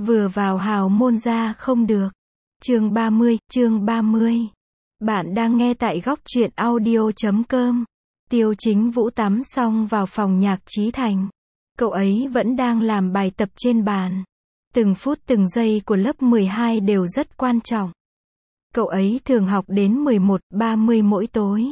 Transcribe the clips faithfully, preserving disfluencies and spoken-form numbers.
Vừa vào hào môn ra không được. Chương ba mươi, chương ba mươi. Bạn đang nghe tại góc truyện audio chấm com. Tiêu Chính Vũ tắm xong vào phòng Nhạc Chí Thành. Cậu ấy vẫn đang làm bài tập trên bàn. Từng phút từng giây của lớp mười hai đều rất quan trọng. Cậu ấy thường học đến mười một ba mươi mỗi tối.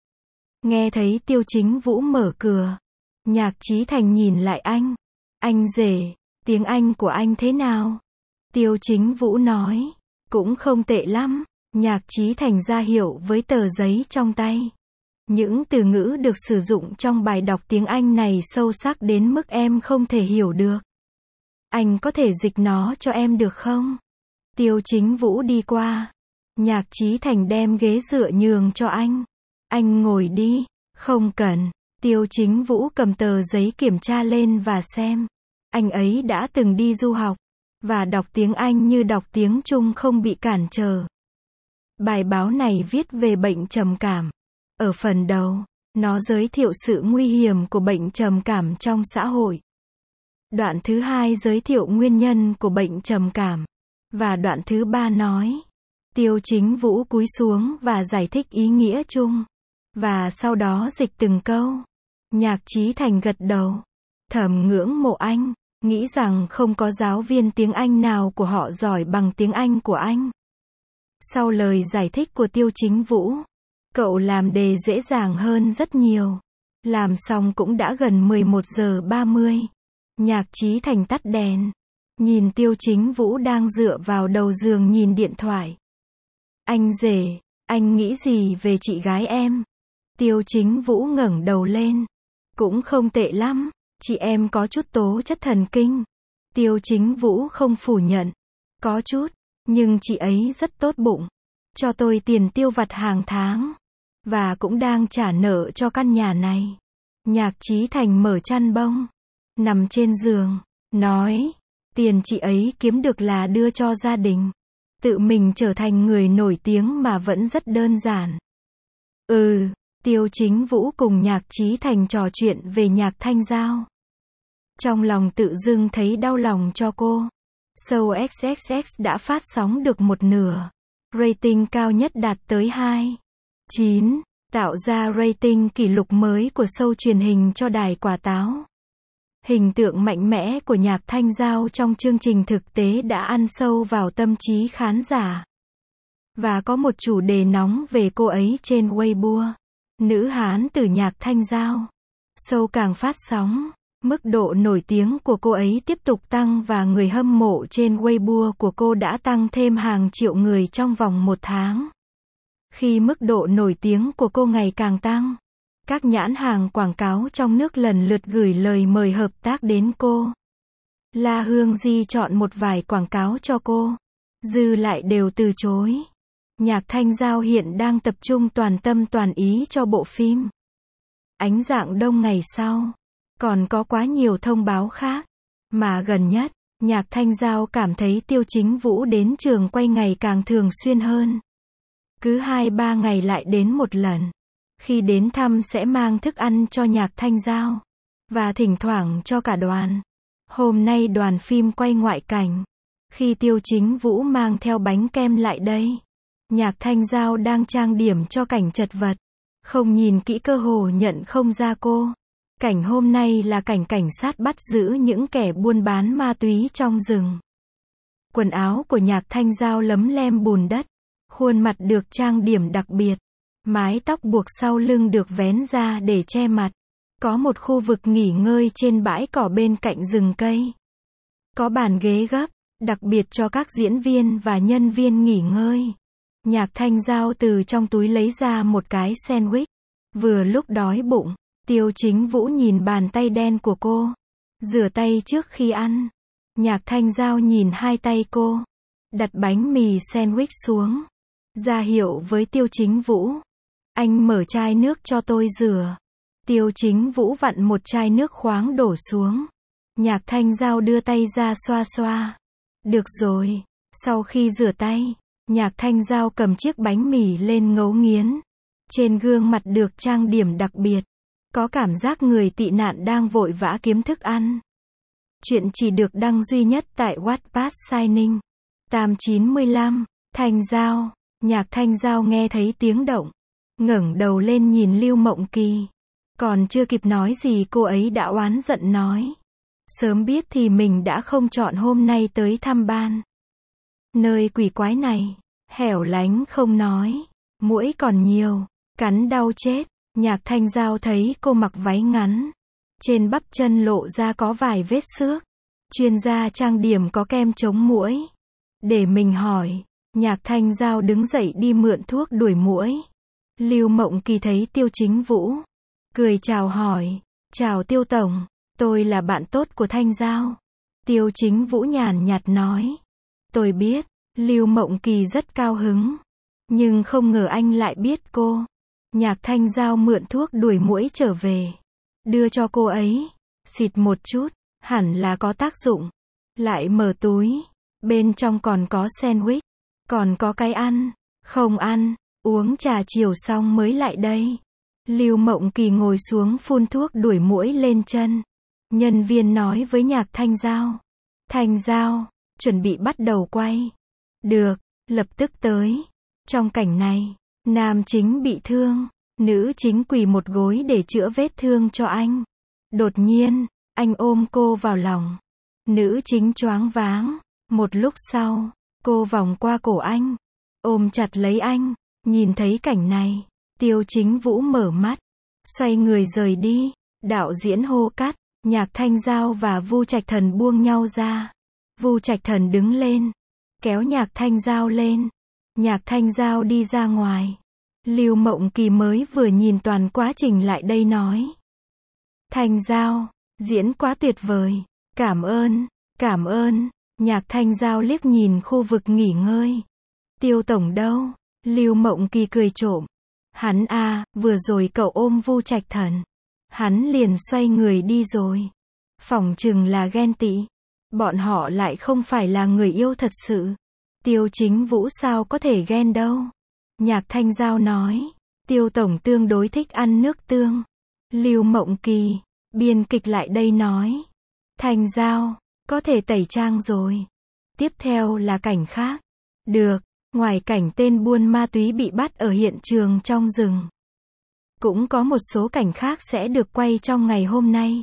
Nghe thấy Tiêu Chính Vũ mở cửa, Nhạc Chí Thành nhìn lại anh. Anh rể, tiếng Anh của anh thế nào? Tiêu Chính Vũ nói, cũng không tệ lắm. Nhạc Chí Thành ra hiệu với tờ giấy trong tay. Những từ ngữ được sử dụng trong bài đọc tiếng Anh này sâu sắc đến mức em không thể hiểu được. Anh có thể dịch nó cho em được không? Tiêu Chính Vũ đi qua. Nhạc Chí Thành đem ghế dựa nhường cho anh. Anh ngồi đi. Không cần. Tiêu Chính Vũ cầm tờ giấy kiểm tra lên và xem. Anh ấy đã từng đi du học, và đọc tiếng Anh như đọc tiếng Trung không bị cản trở. Bài báo này viết về bệnh trầm cảm. Ở phần đầu, nó giới thiệu sự nguy hiểm của bệnh trầm cảm trong xã hội. Đoạn thứ hai giới thiệu nguyên nhân của bệnh trầm cảm. Và đoạn thứ ba nói, Tiêu Chính Vũ cúi xuống và giải thích ý nghĩa chung. Và sau đó dịch từng câu. Nhạc Chí Thành gật đầu. Thầm ngưỡng mộ anh, nghĩ rằng không có giáo viên tiếng Anh nào của họ giỏi bằng tiếng Anh của anh. Sau lời giải thích của Tiêu Chính Vũ, cậu làm đề dễ dàng hơn rất nhiều. Làm xong cũng đã gần mười một giờ ba mươi. Nhạc Chí Thành tắt đèn. Nhìn Tiêu Chính Vũ đang dựa vào đầu giường nhìn điện thoại. Anh rể, anh nghĩ gì về chị gái em? Tiêu Chính Vũ ngẩng đầu lên. Cũng không tệ lắm, chị em có chút tố chất thần kinh. Tiêu Chính Vũ không phủ nhận. Có chút, nhưng chị ấy rất tốt bụng. Cho tôi tiền tiêu vặt hàng tháng. Và cũng đang trả nợ cho căn nhà này. Nhạc Chí Thành mở chăn bông. Nằm trên giường. Nói, tiền chị ấy kiếm được là đưa cho gia đình. Tự mình trở thành người nổi tiếng mà vẫn rất đơn giản. Ừ. Tiêu Chính Vũ cùng Nhạc Chí Thành trò chuyện về Nhạc Thanh Giao. Trong lòng tự dưng thấy đau lòng cho cô. Show ích ích ích đã phát sóng được một nửa. Rating cao nhất đạt tới hai phẩy chín, tạo ra rating kỷ lục mới của show truyền hình cho đài quả táo. Hình tượng mạnh mẽ của Nhạc Thanh Giao trong chương trình thực tế đã ăn sâu vào tâm trí khán giả. Và có một chủ đề nóng về cô ấy trên Weibo. Nữ hán tử Nhạc Thanh Giao. Show càng phát sóng, mức độ nổi tiếng của cô ấy tiếp tục tăng và người hâm mộ trên Weibo của cô đã tăng thêm hàng triệu người trong vòng một tháng. Khi mức độ nổi tiếng của cô ngày càng tăng, các nhãn hàng quảng cáo trong nước lần lượt gửi lời mời hợp tác đến cô. La Hương Di chọn một vài quảng cáo cho cô, dư lại đều từ chối. Nhạc Thanh Giao hiện đang tập trung toàn tâm toàn ý cho bộ phim Ánh Dạng Đông ngày sau. Còn có quá nhiều thông báo khác. Mà gần nhất, Nhạc Thanh Giao cảm thấy Tiêu Chính Vũ đến trường quay ngày càng thường xuyên hơn. Cứ hai ba ngày lại đến một lần. Khi đến thăm sẽ mang thức ăn cho Nhạc Thanh Giao. Và thỉnh thoảng cho cả đoàn. Hôm nay đoàn phim quay ngoại cảnh. Khi Tiêu Chính Vũ mang theo bánh kem lại đây, Nhạc Thanh Giao đang trang điểm cho cảnh chật vật. Không nhìn kỹ cơ hồ nhận không ra cô. Cảnh hôm nay là cảnh cảnh sát bắt giữ những kẻ buôn bán ma túy trong rừng. Quần áo của Nhạc Thanh Giao lấm lem bùn đất. Khuôn mặt được trang điểm đặc biệt. Mái tóc buộc sau lưng được vén ra để che mặt. Có một khu vực nghỉ ngơi trên bãi cỏ bên cạnh rừng cây. Có bàn ghế gấp, đặc biệt cho các diễn viên và nhân viên nghỉ ngơi. Nhạc Thanh Giao từ trong túi lấy ra một cái sandwich. Vừa lúc đói bụng, Tiêu Chính Vũ nhìn bàn tay đen của cô. Rửa tay trước khi ăn. Nhạc Thanh Giao nhìn hai tay cô. Đặt bánh mì sandwich xuống. Ra hiệu với Tiêu Chính Vũ. Anh mở chai nước cho tôi rửa. Tiêu Chính Vũ vặn một chai nước khoáng đổ xuống. Nhạc Thanh Giao đưa tay ra xoa xoa. Được rồi. Sau khi rửa tay, Nhạc Thanh Giao cầm chiếc bánh mì lên ngấu nghiến. Trên gương mặt được trang điểm đặc biệt. Có cảm giác người tị nạn đang vội vã kiếm thức ăn. Chuyện chỉ được đăng duy nhất tại Wattpad Signing. tám chín lăm, Thanh Giao. Nhạc Thanh Giao nghe thấy tiếng động, ngẩng đầu lên nhìn Lưu Mộng Kỳ. Còn chưa kịp nói gì cô ấy đã oán giận nói. Sớm biết thì mình đã không chọn hôm nay tới thăm ban. Nơi quỷ quái này, hẻo lánh không nói, muỗi còn nhiều, cắn đau chết. Nhạc Thanh Giao thấy cô mặc váy ngắn, trên bắp chân lộ ra có vài vết xước. Chuyên gia trang điểm có kem chống muỗi. Để mình hỏi. Nhạc Thanh Giao đứng dậy đi mượn thuốc đuổi muỗi. Lưu Mộng Kỳ thấy Tiêu Chính Vũ, cười chào hỏi. Chào Tiêu Tổng, tôi là bạn tốt của Thanh Giao. Tiêu Chính Vũ nhàn nhạt nói. Tôi biết. Lưu Mộng Kỳ rất cao hứng, nhưng không ngờ anh lại biết cô. Nhạc Thanh Giao mượn thuốc đuổi muỗi trở về, đưa cho cô ấy, xịt một chút, hẳn là có tác dụng. Lại mở túi, bên trong còn có sandwich, còn có cái ăn. Không ăn, uống trà chiều xong mới lại đây. Lưu Mộng Kỳ ngồi xuống phun thuốc đuổi muỗi lên chân. Nhân viên nói với Nhạc Thanh Giao. Thanh Giao, chuẩn bị bắt đầu quay. Được, lập tức tới. Trong cảnh này, nam chính bị thương, nữ chính quỳ một gối để chữa vết thương cho anh. Đột nhiên, anh ôm cô vào lòng. Nữ chính choáng váng. Một lúc sau, cô vòng qua cổ anh, ôm chặt lấy anh. Nhìn thấy cảnh này, Tiêu Chính Vũ mở mắt, xoay người rời đi. Đạo diễn hô cắt. Nhạc Thanh Giao và Vu Trạch Thần buông nhau ra. Vu Trạch Thần đứng lên, kéo Nhạc Thanh Giao lên. Nhạc Thanh Giao đi ra ngoài. Lưu Mộng Kỳ mới vừa nhìn toàn quá trình lại đây nói. Thanh Giao, diễn quá tuyệt vời. Cảm ơn, cảm ơn. Nhạc Thanh Giao liếc nhìn khu vực nghỉ ngơi. Tiêu Tổng đâu? Lưu Mộng Kỳ cười trộm. Hắn à, vừa rồi cậu ôm Vu Trạch Thần. Hắn liền xoay người đi rồi. Phỏng chừng là ghen tị. Bọn họ lại không phải là người yêu thật sự. Tiêu Chính Vũ sao có thể ghen đâu. Nhạc Thanh Giao nói. Tiêu Tổng tương đối thích ăn nước tương. Lưu Mộng Kỳ, biên kịch lại đây nói. Thanh Giao, có thể tẩy trang rồi. Tiếp theo là cảnh khác. Được, ngoài cảnh tên buôn ma túy bị bắt ở hiện trường trong rừng, cũng có một số cảnh khác sẽ được quay trong ngày hôm nay.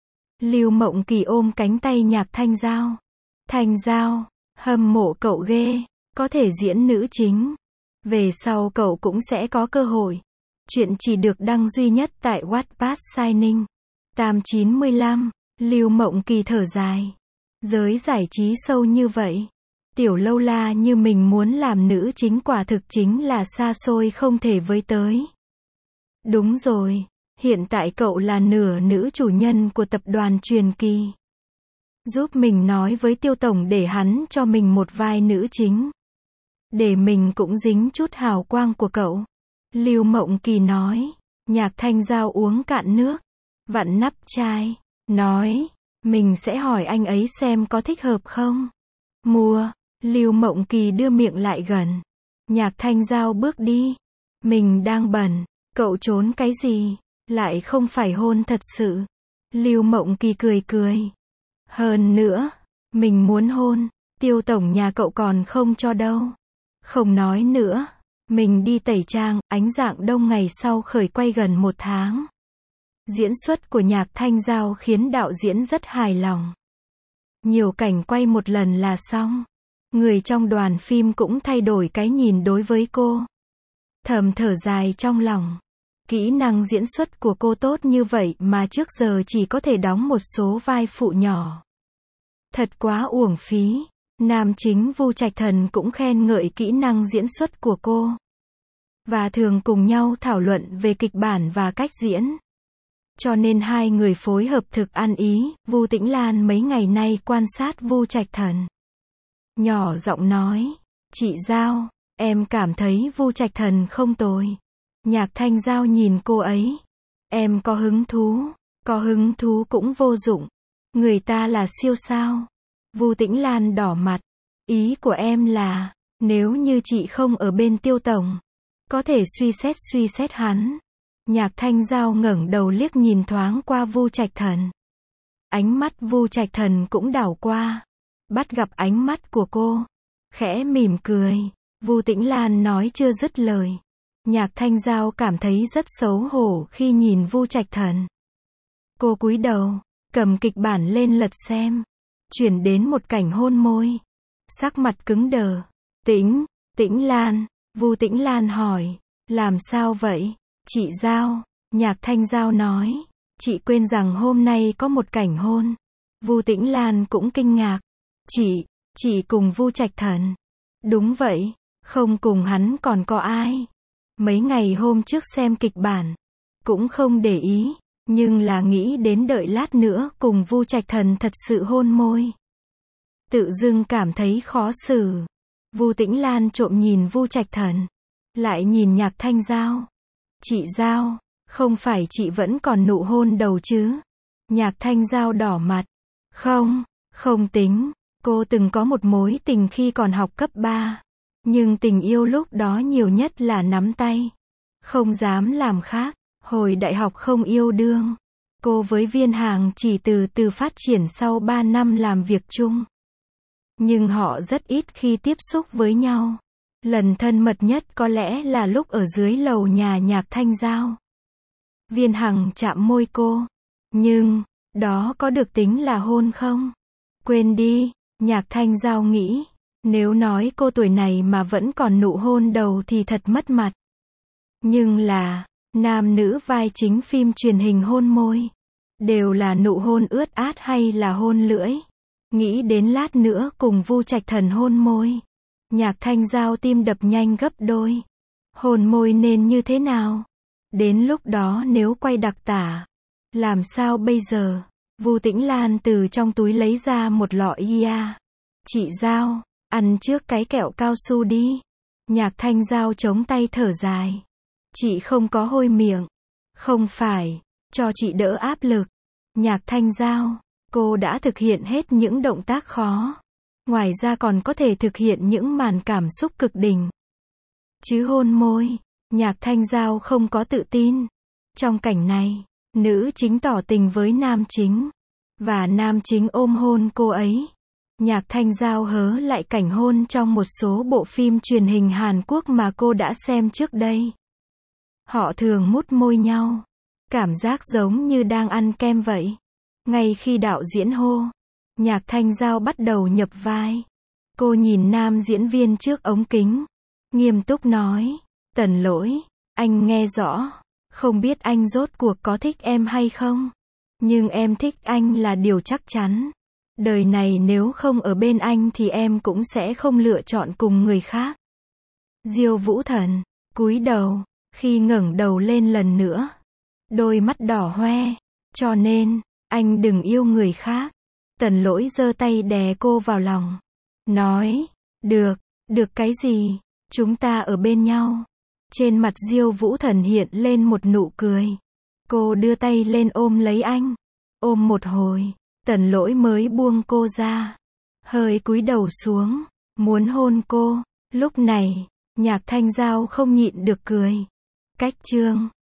Lưu Mộng Kỳ ôm cánh tay Nhạc Thanh Giao. Thanh Giao, hâm mộ cậu ghê, có thể diễn nữ chính. Về sau cậu cũng sẽ có cơ hội. Chuyện chỉ được đăng duy nhất tại Wattpad Signing. tám chín lăm, Lưu Mộng Kỳ thở dài. Giới giải trí sâu như vậy. Tiểu lâu la như mình muốn làm nữ chính quả thực chính là xa xôi không thể với tới. Đúng rồi, hiện tại cậu là nửa nữ chủ nhân của tập đoàn truyền kỳ. Giúp mình nói với Tiêu Tổng để hắn cho mình một vai nữ chính. Để mình cũng dính chút hào quang của cậu. Lưu Mộng Kỳ nói. Nhạc Thanh Giao uống cạn nước, vặn nắp chai, nói, mình sẽ hỏi anh ấy xem có thích hợp không. Mua. Lưu Mộng Kỳ đưa miệng lại gần. Nhạc Thanh Giao bước đi. Mình đang bận. Cậu trốn cái gì? Lại không phải hôn thật sự. Lưu Mộng Kỳ cười cười. Hơn nữa, mình muốn hôn. Tiêu Tổng nhà cậu còn không cho đâu. Không nói nữa. Mình đi tẩy trang. Ánh dạng đông ngày sau khởi quay gần một tháng. Diễn xuất của Nhạc Thanh Giao khiến đạo diễn rất hài lòng. Nhiều cảnh quay một lần là xong. Người trong đoàn phim cũng thay đổi cái nhìn đối với cô. Thầm thở dài trong lòng. Kỹ năng diễn xuất của cô tốt như vậy mà trước giờ chỉ có thể đóng một số vai phụ nhỏ. Thật quá uổng phí. Nam chính Vu Trạch Thần cũng khen ngợi kỹ năng diễn xuất của cô. Và thường cùng nhau thảo luận về kịch bản và cách diễn. Cho nên hai người phối hợp thực ăn ý. Vu Tĩnh Lan mấy ngày nay quan sát Vu Trạch Thần. Nhỏ giọng nói. Chị Giao, em cảm thấy Vu Trạch Thần không tồi. Nhạc Thanh Giao nhìn cô ấy. Em có hứng thú. Có hứng thú cũng vô dụng. Người ta là siêu sao. Vu Tĩnh Lan đỏ mặt. Ý của em là, nếu như chị không ở bên Tiêu Tổng, có thể suy xét suy xét hắn. Nhạc Thanh Giao ngẩng đầu liếc nhìn thoáng qua Vu Trạch Thần. Ánh mắt Vu Trạch Thần cũng đảo qua, bắt gặp ánh mắt của cô, khẽ mỉm cười. Vu Tĩnh Lan nói chưa dứt lời, Nhạc Thanh Giao cảm thấy rất xấu hổ khi nhìn Vu Trạch Thần. Cô cúi đầu, cầm kịch bản lên lật xem, chuyển đến một cảnh hôn môi, sắc mặt cứng đờ. Tĩnh, Tĩnh Lan, Vu Tĩnh Lan hỏi, làm sao vậy? Chị Giao, Nhạc Thanh Giao nói, chị quên rằng hôm nay có một cảnh hôn. Vu Tĩnh Lan cũng kinh ngạc, chị, chị cùng Vu Trạch Thần. Đúng vậy, không cùng hắn còn có ai. Mấy ngày hôm trước xem kịch bản, cũng không để ý, nhưng là nghĩ đến đợi lát nữa cùng Vu Trạch Thần thật sự hôn môi. Tự dưng cảm thấy khó xử. Vu Tĩnh Lan trộm nhìn Vu Trạch Thần, lại nhìn Nhạc Thanh Giao. Chị Giao, không phải chị vẫn còn nụ hôn đầu chứ? Nhạc Thanh Giao đỏ mặt. Không, không tính, cô từng có một mối tình khi còn học cấp ba. Nhưng tình yêu lúc đó nhiều nhất là nắm tay. Không dám làm khác, hồi đại học không yêu đương. Cô với Viên Hàng chỉ từ từ phát triển sau ba năm làm việc chung. Nhưng họ rất ít khi tiếp xúc với nhau. Lần thân mật nhất có lẽ là lúc ở dưới lầu nhà Nhạc Thanh Giao. Viên Hằng chạm môi cô. Nhưng, đó có được tính là hôn không? Quên đi, Nhạc Thanh Giao nghĩ. Nếu nói cô tuổi này mà vẫn còn nụ hôn đầu thì thật mất mặt. Nhưng là, nam nữ vai chính phim truyền hình hôn môi, đều là nụ hôn ướt át hay là hôn lưỡi. Nghĩ đến lát nữa cùng Vu Trạch Thần hôn môi, Nhạc Thanh Giao tim đập nhanh gấp đôi. Hôn môi nên như thế nào? Đến lúc đó nếu quay đặc tả, làm sao bây giờ? Vu Tĩnh Lan từ trong túi lấy ra một lọ ia. Chị Giao, ăn trước cái kẹo cao su đi. Nhạc Thanh Giao chống tay thở dài. Chị không có hôi miệng. Không phải, cho chị đỡ áp lực. Nhạc Thanh Giao, cô đã thực hiện hết những động tác khó. Ngoài ra còn có thể thực hiện những màn cảm xúc cực đỉnh. Chứ hôn môi, Nhạc Thanh Giao không có tự tin. Trong cảnh này, nữ chính tỏ tình với nam chính, và nam chính ôm hôn cô ấy. Nhạc Thanh Giao hớ lại cảnh hôn trong một số bộ phim truyền hình Hàn Quốc mà cô đã xem trước đây. Họ thường mút môi nhau, cảm giác giống như đang ăn kem vậy. Ngay khi đạo diễn hô, Nhạc Thanh Giao bắt đầu nhập vai. Cô nhìn nam diễn viên trước ống kính, nghiêm túc nói, Tần Lỗi, anh nghe rõ, không biết anh rốt cuộc có thích em hay không, nhưng em thích anh là điều chắc chắn. Đời này nếu không ở bên anh thì em cũng sẽ không lựa chọn cùng người khác. Diêu Vũ Thần cúi đầu, khi ngẩng đầu lên lần nữa, đôi mắt đỏ hoe, cho nên, anh đừng yêu người khác. Tần Lỗi giơ tay đè cô vào lòng, nói, được, được cái gì, chúng ta ở bên nhau. Trên mặt Diêu Vũ Thần hiện lên một nụ cười. Cô đưa tay lên ôm lấy anh, ôm một hồi, Tần Lỗi mới buông cô ra, hơi cúi đầu xuống, muốn hôn cô. Lúc này, Nhạc Thanh Giao không nhịn được cười. Cách chương